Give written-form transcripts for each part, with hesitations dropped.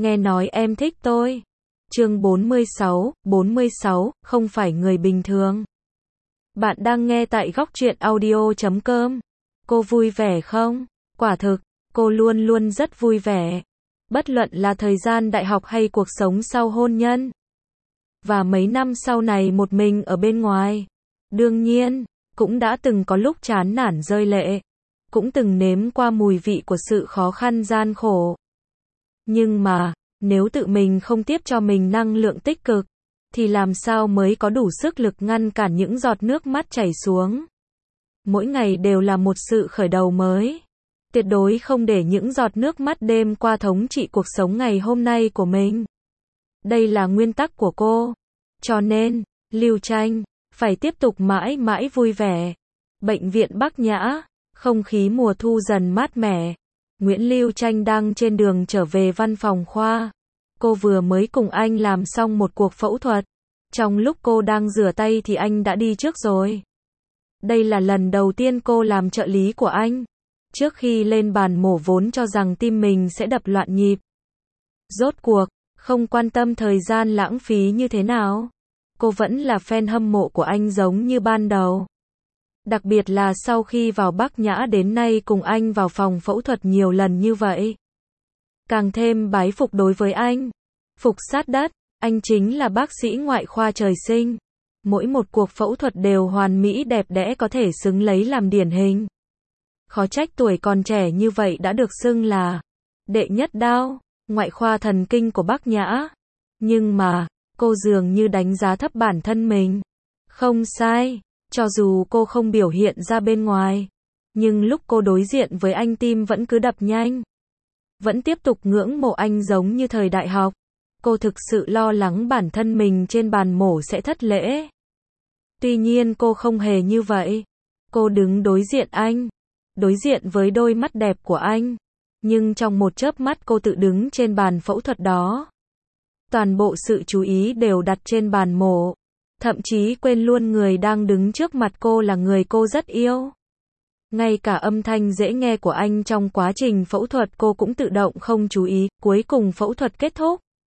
nghe nói em thích tôi. Chương 46, không phải người bình thường. Bạn đang nghe tại góc truyện audio.com. Cô vui vẻ không? Quả thực, cô luôn luôn rất vui vẻ. Bất luận là thời gian đại học hay cuộc sống sau hôn nhân. Và mấy năm sau này một mình ở bên ngoài. Đương nhiên, cũng đã từng có lúc chán nản rơi lệ. Cũng từng nếm qua mùi vị của sự khó khăn gian khổ. Nhưng mà, nếu tự mình không tiếp cho mình năng lượng tích cực, thì làm sao mới có đủ sức lực ngăn cản những giọt nước mắt chảy xuống. Mỗi ngày đều là một sự khởi đầu mới. Tuyệt đối không để những giọt nước mắt đêm qua thống trị cuộc sống ngày hôm nay của mình. Đây là nguyên tắc của cô. Cho nên, Lưu Tranh, phải tiếp tục mãi mãi vui vẻ. Bệnh viện Bắc Nhã, không khí mùa thu dần mát mẻ. Nguyễn Lưu Tranh đang trên đường trở về văn phòng khoa. Cô vừa mới cùng anh làm xong một cuộc phẫu thuật. Trong lúc cô đang rửa tay thì anh đã đi trước rồi. Đây là lần đầu tiên cô làm trợ lý của anh. Trước khi lên bàn mổ vốn cho rằng tim mình sẽ đập loạn nhịp. Rốt cuộc, không quan tâm thời gian lãng phí như thế nào. Cô vẫn là fan hâm mộ của anh giống như ban đầu. Đặc biệt là sau khi vào Bắc Nhã đến nay cùng anh vào phòng phẫu thuật nhiều lần như vậy. Càng thêm bái phục đối với anh. Phục sát đất, anh chính là bác sĩ ngoại khoa trời sinh. Mỗi một cuộc phẫu thuật đều hoàn mỹ đẹp đẽ có thể xứng lấy làm điển hình. Khó trách tuổi còn trẻ như vậy đã được xưng là đệ nhất đao, ngoại khoa thần kinh của Bắc Nhã. Nhưng mà, cô dường như đánh giá thấp bản thân mình. Không sai, cho dù cô không biểu hiện ra bên ngoài. Nhưng lúc cô đối diện với anh tim vẫn cứ đập nhanh. Vẫn tiếp tục ngưỡng mộ anh giống như thời đại học. Cô thực sự lo lắng bản thân mình trên bàn mổ sẽ thất lễ. Tuy nhiên cô không hề như vậy. Cô đứng đối diện anh. Đối diện với đôi mắt đẹp của anh. Nhưng trong một chớp mắt cô tự đứng trên bàn phẫu thuật đó. Toàn bộ sự chú ý đều đặt trên bàn mổ. Thậm chí quên luôn người đang đứng trước mặt cô là người cô rất yêu. Ngay cả âm thanh dễ nghe của anh trong quá trình phẫu thuật cô cũng tự động không chú ý. Cuối cùng phẫu thuật kết thúc.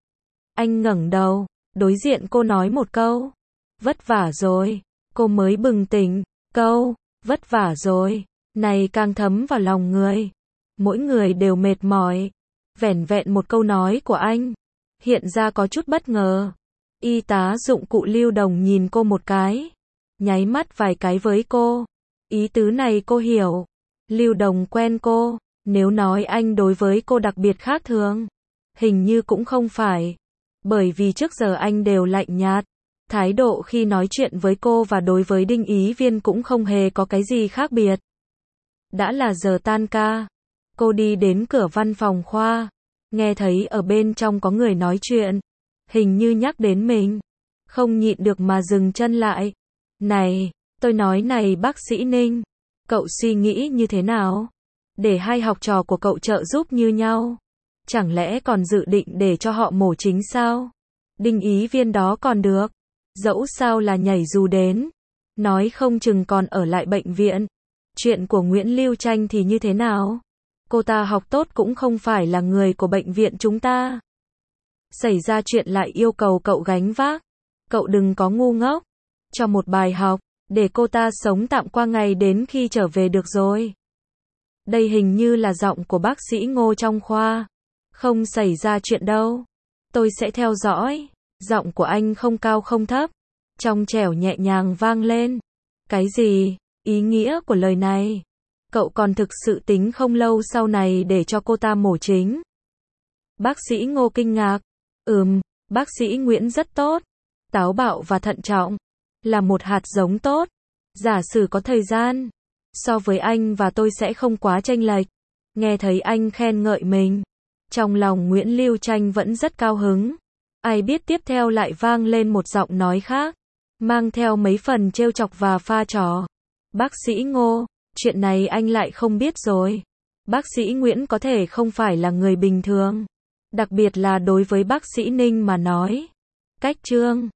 Anh ngẩng đầu, đối diện cô nói một câu. Vất vả rồi. Cô mới bừng tỉnh. Câu, vất vả rồi. Này càng thấm vào lòng người. Mỗi người đều mệt mỏi. Vẻn vẹn một câu nói của anh. Hiện ra có chút bất ngờ. Y tá dụng cụ Lưu Đồng nhìn cô một cái. Nháy mắt vài cái với cô. Ý tứ này cô hiểu. Lưu Đồng quen cô. Nếu nói anh đối với cô đặc biệt khác thường. Hình như cũng không phải. Bởi vì trước giờ anh đều lạnh nhạt. Thái độ khi nói chuyện với cô và đối với Đinh Ý Viên cũng không hề có cái gì khác biệt. Đã là giờ tan ca. Cô đi đến cửa văn phòng khoa. Nghe thấy ở bên trong có người nói chuyện. Hình như nhắc đến mình. Không nhịn được mà dừng chân lại. Này, tôi nói này bác sĩ Ninh. Cậu suy nghĩ như thế nào? Để hai học trò của cậu trợ giúp như nhau. Chẳng lẽ còn dự định để cho họ mổ chính sao? Đinh Ý Viên đó còn được. Dẫu sao là nhảy dù đến. Nói không chừng còn ở lại bệnh viện. Chuyện của Nguyễn Lưu Tranh thì như thế nào? Cô ta học tốt cũng không phải là người của bệnh viện chúng ta. Xảy ra chuyện lại yêu cầu cậu gánh vác. Cậu đừng có ngu ngốc. Cho một bài học, để cô ta sống tạm qua ngày đến khi trở về được rồi. Đây hình như là giọng của bác sĩ Ngô trong khoa. Không xảy ra chuyện đâu. Tôi sẽ theo dõi. Giọng của anh không cao không thấp. Trong trẻo nhẹ nhàng vang lên. Cái gì? Ý nghĩa của lời này? Cậu còn thực sự tính không lâu sau này để cho cô ta mổ chính? Bác sĩ Ngô kinh ngạc. Bác sĩ Nguyễn rất tốt. Táo bạo và thận trọng. Là một hạt giống tốt. Giả sử có thời gian. So với anh và tôi sẽ không quá chênh lệch. Nghe thấy anh khen ngợi mình. Trong lòng Nguyễn Lưu Tranh vẫn rất cao hứng. Ai biết tiếp theo lại vang lên một giọng nói khác. Mang theo mấy phần trêu chọc và pha trò. Bác sĩ Ngô, chuyện này anh lại không biết rồi. Bác sĩ Nguyễn có thể không phải là người bình thường. Đặc biệt là đối với bác sĩ Ninh mà nói. Cách Trương,